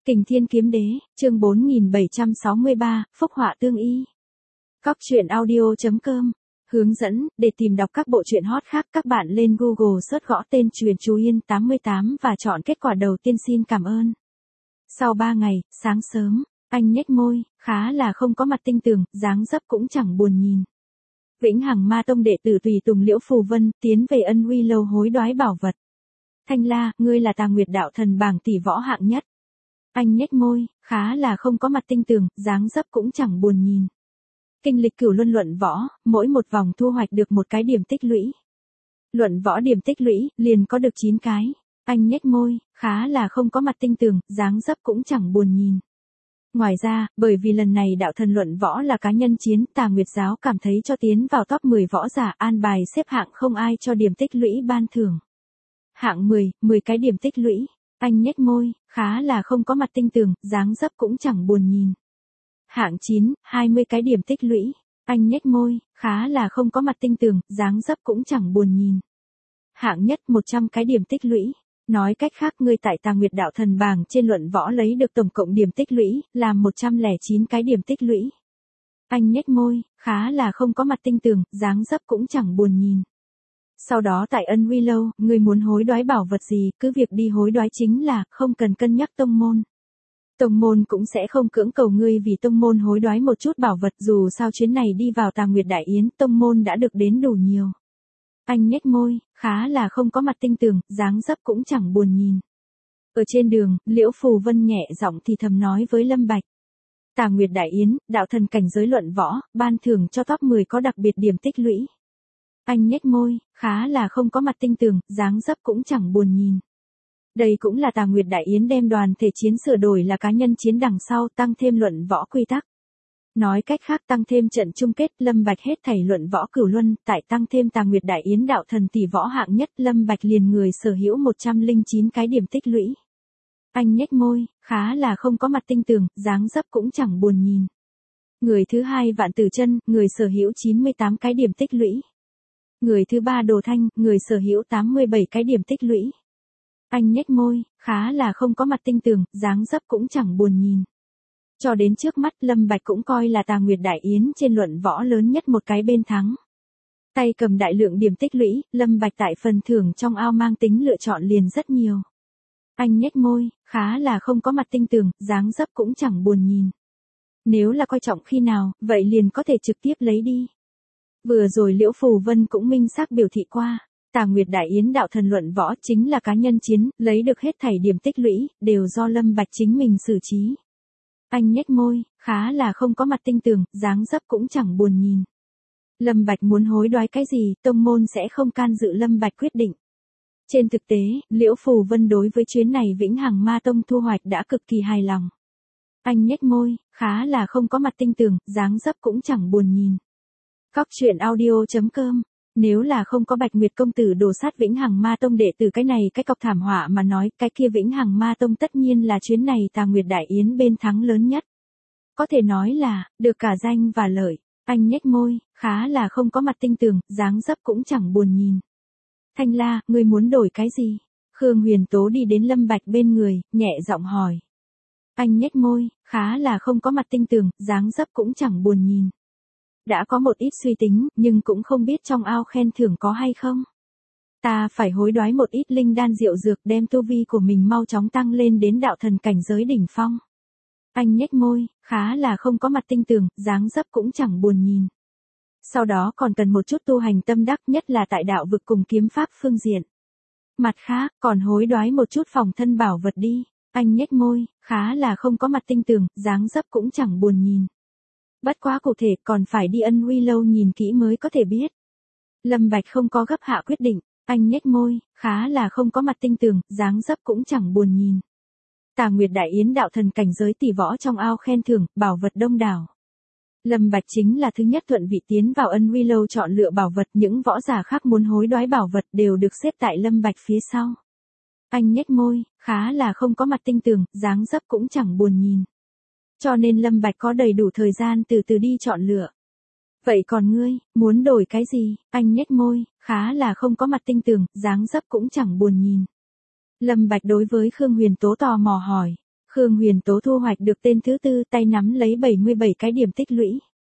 Kình Thiên Kiếm Đế, chương 4763, Phúc Họa Tương Y. Cóc truyện audio.com. Hướng dẫn, để tìm đọc các bộ truyện hot khác các bạn lên Google search gõ tên Truyện Chú Yên 88 và chọn kết quả đầu tiên xin cảm ơn. Sau 3 ngày, sáng sớm, anh nhếch môi, khá là không có mặt tinh tường, dáng dấp cũng chẳng buồn nhìn. Vĩnh Hằng Ma Tông đệ tử tùy tùng Liễu Phù Vân tiến về Ân Uy lâu hối đoái bảo vật. Thanh La, ngươi là Tà Nguyệt đạo thần bảng tỷ võ hạng nhất. Anh nhếch môi, khá là không có mặt tinh tường, dáng dấp cũng chẳng buồn nhìn. Kinh lịch cửu luân luận võ, mỗi một vòng thu hoạch được một cái điểm tích lũy. Luận võ điểm tích lũy, liền có được 9 cái. Anh nhếch môi, khá là không có mặt tinh tường, dáng dấp cũng chẳng buồn nhìn. Ngoài ra, bởi vì lần này đạo thần luận võ là cá nhân chiến, Tà Nguyệt giáo cảm thấy cho tiến vào top 10 võ giả an bài xếp hạng không ai cho điểm tích lũy ban thưởng. Hạng 10, 10 cái điểm tích lũy. Anh nhếch môi, khá là không có mặt tinh tường, dáng dấp cũng chẳng buồn nhìn. Hạng 9, 20 cái điểm tích lũy. Anh nhếch môi, khá là không có mặt tinh tường, dáng dấp cũng chẳng buồn nhìn. Hạng nhất 100 cái điểm tích lũy. Nói cách khác ngươi tại Tà Nguyệt đạo thần bảng trên luận võ lấy được tổng cộng điểm tích lũy, là 109 cái điểm tích lũy. Anh nhếch môi, khá là không có mặt tinh tường, dáng dấp cũng chẳng buồn nhìn. Sau đó tại Ân Uy lâu, ngươi muốn hối đoái bảo vật gì, cứ việc đi hối đoái chính là, không cần cân nhắc tông môn. Tông môn cũng sẽ không cưỡng cầu ngươi vì tông môn hối đoái một chút bảo vật, dù sao chuyến này đi vào Tà Nguyệt Đại Yến, tông môn đã được đến đủ nhiều. Anh nhếch môi, khá là không có mặt tinh tường, dáng dấp cũng chẳng buồn nhìn. Ở trên đường, Liễu Phù Vân nhẹ giọng thì thầm nói với Lâm Bạch. Tà Nguyệt Đại Yến, đạo thần cảnh giới luận võ, ban thưởng cho top 10 có đặc biệt điểm tích lũy. Anh nhếch môi, khá là không có mặt tinh tường, dáng dấp cũng chẳng buồn nhìn. Đây cũng là Tà Nguyệt Đại Yến đem đoàn thể chiến sửa đổi là cá nhân chiến đằng sau tăng thêm luận võ quy tắc. Nói cách khác tăng thêm trận chung kết Lâm Bạch hết thảy luận võ cửu luân, tại tăng thêm Tà Nguyệt Đại Yến đạo thần tỷ võ hạng nhất Lâm Bạch liền người sở hữu 109 cái điểm tích lũy. Anh nhếch môi, khá là không có mặt tinh tường, dáng dấp cũng chẳng buồn nhìn. Người thứ hai Vạn Tử Chân, người sở hữu 98 cái điểm tích lũy. Người thứ ba Đồ Thanh, người sở hữu 87 cái điểm tích lũy. Anh nhếch môi, khá là không có mặt tinh tường, dáng dấp cũng chẳng buồn nhìn. Cho đến trước mắt Lâm Bạch cũng coi là Tà Nguyệt Đại Yến trên luận võ lớn nhất một cái bên thắng. Tay cầm đại lượng điểm tích lũy, Lâm Bạch tại phần thưởng trong ao mang tính lựa chọn liền rất nhiều. Anh nhếch môi, khá là không có mặt tinh tường, dáng dấp cũng chẳng buồn nhìn. Nếu là coi trọng khi nào, vậy liền có thể trực tiếp lấy đi. Vừa rồi Liễu Phù Vân cũng minh xác biểu thị qua, Tà Nguyệt Đại Yến đạo thần luận võ chính là cá nhân chiến, lấy được hết thảy điểm tích lũy, đều do Lâm Bạch chính mình xử trí. Anh nhếch môi, khá là không có mặt tinh tường, dáng dấp cũng chẳng buồn nhìn. Lâm Bạch muốn hối đoái cái gì, tông môn sẽ không can dự Lâm Bạch quyết định. Trên thực tế, Liễu Phù Vân đối với chuyến này Vĩnh Hằng Ma Tông thu hoạch đã cực kỳ hài lòng. Anh nhếch môi, khá là không có mặt tinh tường, dáng dấp cũng chẳng buồn nhìn. Cóc truyện audio.com. Nếu là không có Bạch Nguyệt công tử đồ sát Vĩnh Hằng Ma Tông đệ tử cái này cái cọc thảm họa mà nói, cái kia Vĩnh Hằng Ma Tông tất nhiên là chuyến này Tà Nguyệt Đại Yến bên thắng lớn nhất. Có thể nói là, được cả danh và lợi. Anh nhếch môi, khá là không có mặt tinh tường, dáng dấp cũng chẳng buồn nhìn. Thanh La, ngươi muốn đổi cái gì? Khương Huyền Tố đi đến Lâm Bạch bên người, nhẹ giọng hỏi. Anh nhếch môi, khá là không có mặt tinh tường, dáng dấp cũng chẳng buồn nhìn. Đã có một ít suy tính, nhưng cũng không biết trong ao khen thưởng có hay không. Ta phải hối đoái một ít linh đan diệu dược đem tu vi của mình mau chóng tăng lên đến đạo thần cảnh giới đỉnh phong. Anh nhếch môi, khá là không có mặt tinh tường, dáng dấp cũng chẳng buồn nhìn. Sau đó còn cần một chút tu hành tâm đắc nhất là tại đạo vực cùng kiếm pháp phương diện. Mặt khác, còn hối đoái một chút phòng thân bảo vật đi. Anh nhếch môi, khá là không có mặt tinh tường, dáng dấp cũng chẳng buồn nhìn. Bất quá cụ thể còn phải đi Ân Uy lâu nhìn kỹ mới có thể biết. Lâm Bạch không có gấp hạ quyết định, anh nhếch môi, khá là không có mặt tinh tường, dáng dấp cũng chẳng buồn nhìn. Tà Nguyệt Đại Yến đạo thần cảnh giới tỷ võ trong ao khen thưởng, bảo vật đông đảo. Lâm Bạch chính là thứ nhất thuận vị tiến vào Ân Uy lâu chọn lựa bảo vật, những võ giả khác muốn hối đoái bảo vật đều được xếp tại Lâm Bạch phía sau. Anh nhếch môi, khá là không có mặt tinh tường, dáng dấp cũng chẳng buồn nhìn. Cho nên Lâm Bạch có đầy đủ thời gian từ từ đi chọn lựa. Vậy còn ngươi, muốn đổi cái gì? Anh nhếch môi, khá là không có mặt tinh tường, dáng dấp cũng chẳng buồn nhìn. Lâm Bạch đối với Khương Huyền Tố tò mò hỏi. Khương Huyền Tố thu hoạch được tên thứ tư, tay nắm lấy 77 cái điểm tích lũy.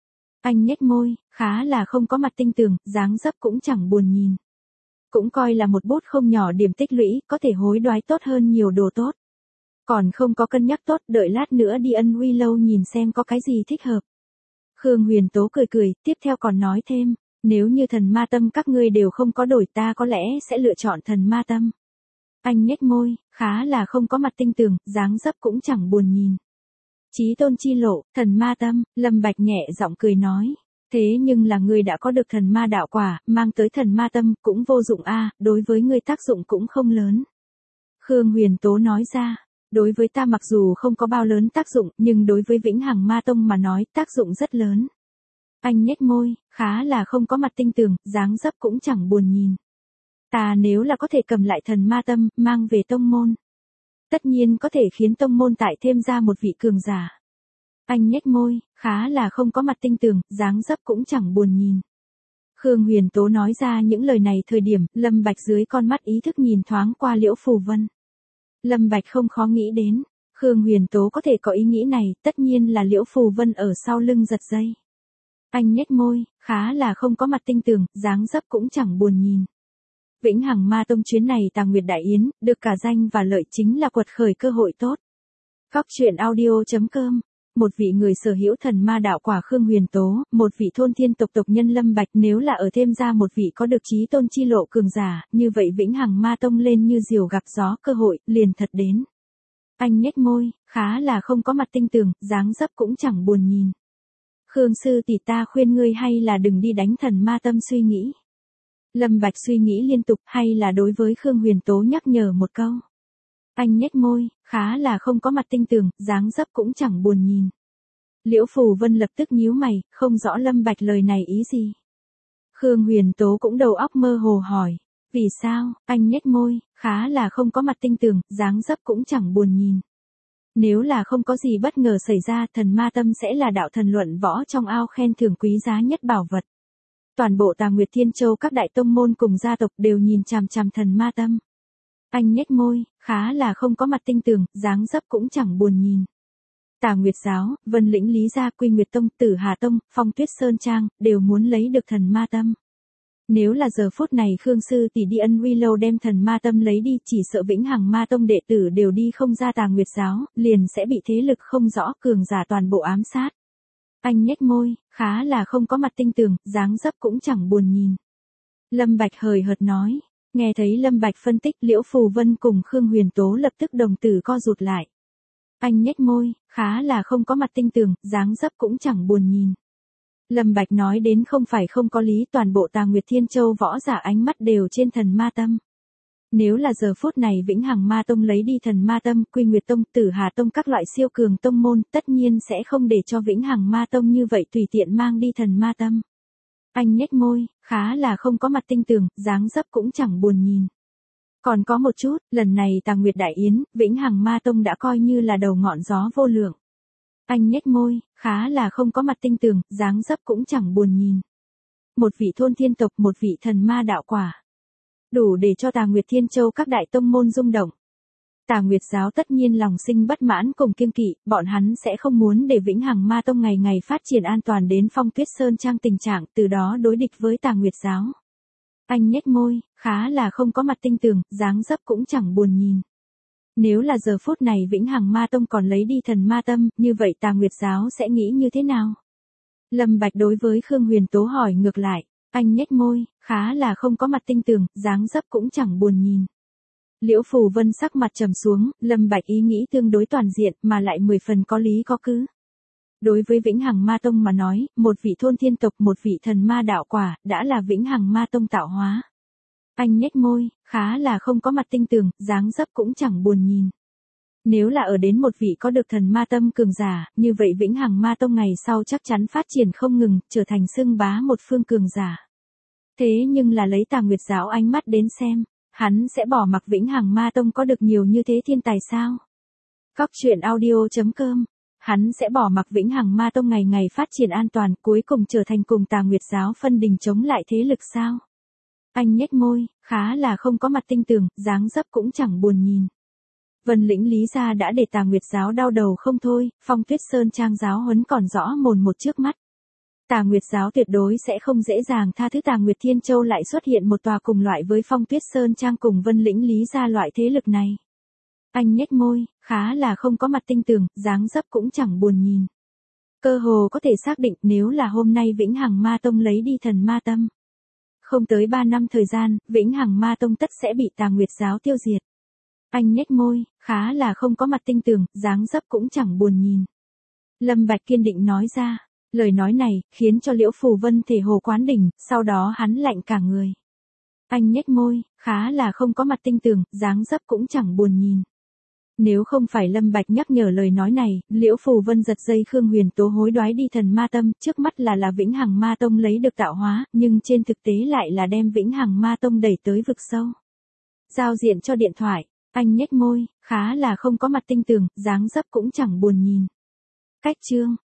Anh nhếch môi, khá là không có mặt tinh tường, dáng dấp cũng chẳng buồn nhìn. Cũng coi là một bút không nhỏ điểm tích lũy, có thể hối đoái tốt hơn nhiều đồ tốt. Còn không có cân nhắc tốt, đợi lát nữa đi ân uy lâu nhìn xem có cái gì thích hợp. Khương Huyền Tố cười cười, tiếp theo còn nói thêm, nếu như thần ma tâm các ngươi đều không có đổi ta có lẽ sẽ lựa chọn thần ma tâm. Anh nhếch môi, khá là không có mặt tinh tường, dáng dấp cũng chẳng buồn nhìn. Chí tôn chi lộ, thần ma tâm, Lâm Bạch nhẹ giọng cười nói. Thế nhưng là ngươi đã có được thần ma đạo quả, mang tới thần ma tâm, cũng vô dụng a, đối với ngươi tác dụng cũng không lớn. Khương Huyền Tố nói ra, đối với ta mặc dù không có bao lớn tác dụng, nhưng đối với Vĩnh Hằng Ma Tông mà nói, tác dụng rất lớn. Anh nhếch môi, khá là không có mặt tinh tường, dáng dấp cũng chẳng buồn nhìn. Ta nếu là có thể cầm lại thần ma tâm, mang về tông môn. Tất nhiên có thể khiến tông môn tại thêm ra một vị cường giả. Anh nhếch môi, khá là không có mặt tinh tường, dáng dấp cũng chẳng buồn nhìn. Khương Huyền Tố nói ra những lời này thời điểm, Lâm Bạch dưới con mắt ý thức nhìn thoáng qua Liễu Phù Vân. Lâm Bạch không khó nghĩ đến, Khương Huyền Tố có thể có ý nghĩ này, tất nhiên là Liễu Phù Vân ở sau lưng giật dây. Anh nhếch môi, khá là không có mặt tinh tường, dáng dấp cũng chẳng buồn nhìn. Vĩnh Hằng Ma Tông chuyến này Tà Nguyệt Đại Yến, được cả danh và lợi chính là quật khởi cơ hội tốt. Góc truyện audio.com. Một vị người sở hữu thần ma đạo quả Khương Huyền Tố, một vị thôn thiên tộc tộc nhân Lâm Bạch, nếu là ở thêm ra một vị có được chí tôn chi lộ cường giả, như vậy Vĩnh Hằng Ma Tông lên như diều gặp gió, cơ hội liền thật đến. Anh nhếch môi, khá là không có mặt tinh tường, dáng dấp cũng chẳng buồn nhìn. Khương sư tỷ, ta khuyên ngươi hay là đừng đi đánh thần ma tâm suy nghĩ. Lâm Bạch suy nghĩ liên tục, hay là đối với Khương Huyền Tố nhắc nhở một câu. Anh nhếch môi, khá là không có mặt tinh tường, dáng dấp cũng chẳng buồn nhìn. Liễu Phù Vân lập tức nhíu mày, không rõ Lâm Bạch lời này ý gì. Khương Huyền Tố cũng đầu óc mơ hồ hỏi, vì sao? Anh nhếch môi, khá là không có mặt tinh tường, dáng dấp cũng chẳng buồn nhìn. Nếu là không có gì bất ngờ xảy ra, thần ma tâm sẽ là đạo thần luận võ trong ao khen thưởng quý giá nhất bảo vật. Toàn bộ Tà Nguyệt Thiên Châu các đại tông môn cùng gia tộc đều nhìn chằm chằm thần ma tâm. Anh nhếch môi, khá là không có mặt tinh tường, dáng dấp cũng chẳng buồn nhìn. Tà Nguyệt Giáo, Vân Lĩnh Lý Gia, Quy Nguyệt Tông, Tử Hà Tông, Phong Tuyết Sơn Trang, đều muốn lấy được thần ma tâm. Nếu là giờ phút này Khương sư tỷ đi ân uy lâu đem thần ma tâm lấy đi, chỉ sợ Vĩnh Hằng Ma Tông đệ tử đều đi không ra Tà Nguyệt Giáo, liền sẽ bị thế lực không rõ cường giả toàn bộ ám sát. Anh nhếch môi, khá là không có mặt tinh tường, dáng dấp cũng chẳng buồn nhìn. Lâm Bạch hời hợt nói, nghe thấy Lâm Bạch phân tích, Liễu Phù Vân cùng Khương Huyền Tố lập tức đồng tử co rụt lại. Anh nhếch môi, khá là không có mặt tinh tường, dáng dấp cũng chẳng buồn nhìn. Lâm Bạch nói đến không phải không có lý, toàn bộ Tà Nguyệt Thiên Châu võ giả ánh mắt đều trên thần ma tâm. Nếu là giờ phút này Vĩnh Hằng Ma Tông lấy đi thần ma tâm, Quy Nguyệt Tông, Tử Hà Tông các loại siêu cường tông môn, tất nhiên sẽ không để cho Vĩnh Hằng Ma Tông như vậy tùy tiện mang đi thần ma tâm. Anh nhếch môi, khá là không có mặt tinh tường, dáng dấp cũng chẳng buồn nhìn. Còn có một chút, lần này Tà Nguyệt Đại Yến, Vĩnh Hằng Ma Tông đã coi như là đầu ngọn gió vô lượng. Anh nhếch môi, khá là không có mặt tinh tường, dáng dấp cũng chẳng buồn nhìn. Một vị thôn thiên tộc, một vị thần ma đạo quả. Đủ để cho Tà Nguyệt Thiên Châu các đại tông môn rung động. Tà Nguyệt Giáo tất nhiên lòng sinh bất mãn cùng kiêng kỵ, bọn hắn sẽ không muốn để Vĩnh Hằng Ma Tông ngày ngày phát triển an toàn đến Phong Tuyết Sơn Trang tình trạng, từ đó đối địch với Tà Nguyệt Giáo. Anh nhếch môi, khá là không có mặt tinh tường, dáng dấp cũng chẳng buồn nhìn. Nếu là giờ phút này Vĩnh Hằng Ma Tông còn lấy đi thần ma tâm, như vậy Tà Nguyệt Giáo sẽ nghĩ như thế nào? Lâm Bạch đối với Khương Huyền Tố hỏi ngược lại, anh nhếch môi, khá là không có mặt tinh tường, dáng dấp cũng chẳng buồn nhìn. Liễu Phù Vân sắc mặt trầm xuống, Lâm Bạch ý nghĩ tương đối toàn diện mà lại 10 phần có lý có cứ. Đối với Vĩnh Hằng Ma Tông mà nói, một vị thôn thiên tộc, một vị thần ma đạo quả, đã là Vĩnh Hằng Ma Tông tạo hóa. Anh nhếch môi, khá là không có mặt tinh tường, dáng dấp cũng chẳng buồn nhìn. Nếu là ở đến một vị có được thần ma tâm cường giả, như vậy Vĩnh Hằng Ma Tông ngày sau chắc chắn phát triển không ngừng, trở thành xưng bá một phương cường giả. Thế nhưng là lấy Tà Nguyệt Giáo ánh mắt đến xem, hắn sẽ bỏ mặc Vĩnh Hằng Ma Tông có được nhiều như thế thiên tài sao? Góc truyện audio.com. Hắn sẽ bỏ mặc Vĩnh Hằng Ma Tông ngày ngày phát triển an toàn, cuối cùng trở thành cùng Tà Nguyệt Giáo phân đình chống lại thế lực sao? Anh nhếch môi, khá là không có mặt tinh tường, dáng dấp cũng chẳng buồn nhìn. Vân Lĩnh Lý gia đã để Tà Nguyệt giáo đau đầu không thôi, Phong Tuyết Sơn Trang giáo huấn còn rõ mồn một trước mắt. Tà Nguyệt giáo tuyệt đối sẽ không dễ dàng tha thứ. Tà Nguyệt Thiên Châu lại xuất hiện một tòa cùng loại với Phong Tuyết Sơn Trang cùng Vân Lĩnh Lý gia loại thế lực này. Anh nhếch môi, khá là không có mặt tinh tường, dáng dấp cũng chẳng buồn nhìn. Cơ hồ có thể xác định nếu là hôm nay Vĩnh Hằng Ma Tông lấy đi thần ma tâm. Không tới 3 năm thời gian, Vĩnh Hằng Ma Tông tất sẽ bị Tà Nguyệt giáo tiêu diệt. Anh nhếch môi, khá là không có mặt tinh tường, dáng dấp cũng chẳng buồn nhìn. Lâm Bạch kiên định nói ra, lời nói này, khiến cho Liễu Phù Vân thể hồ quán đỉnh, sau đó hắn lạnh cả người. Anh nhếch môi, khá là không có mặt tinh tường, dáng dấp cũng chẳng buồn nhìn. Nếu không phải Lâm Bạch nhắc nhở lời nói này, Liễu Phù Vân giật dây Khương Huyền Tố hối đoái đi thần ma tâm, trước mắt là Vĩnh Hằng Ma Tông lấy được tạo hóa, nhưng trên thực tế lại là đem Vĩnh Hằng Ma Tông đẩy tới vực sâu. Giao diện cho điện thoại, anh nhếch môi, khá là không có mặt tinh tường, dáng dấp cũng chẳng buồn nhìn. Cách chương